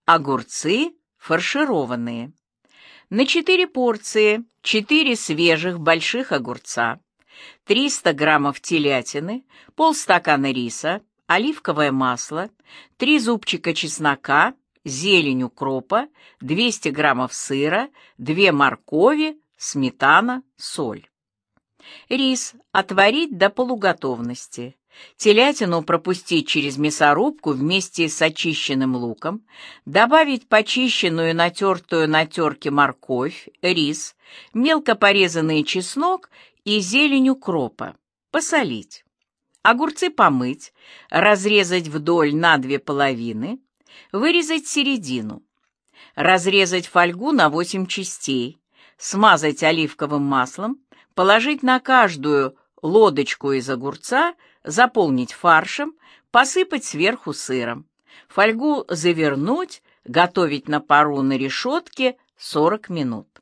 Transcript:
Огурцы фаршированные. На 4 порции 4 свежих больших огурца, 300 граммов телятины, полстакана риса, оливковое масло, 3 зубчика чеснока, зелень укропа, 200 граммов сыра, 2 моркови, сметана, соль. Рис отварить до полуготовности. Телятину пропустить через мясорубку вместе с очищенным луком, добавить почищенную натертую на терке морковь, рис, мелко порезанный чеснок и зелень укропа, посолить. Огурцы помыть, разрезать вдоль на 2 половины, вырезать середину, разрезать фольгу на 8 частей, смазать оливковым маслом, положить на каждую лодочку из огурца, заполнить фаршем, посыпать сверху сыром. Фольгу завернуть, готовить на пару на решетке 40 минут.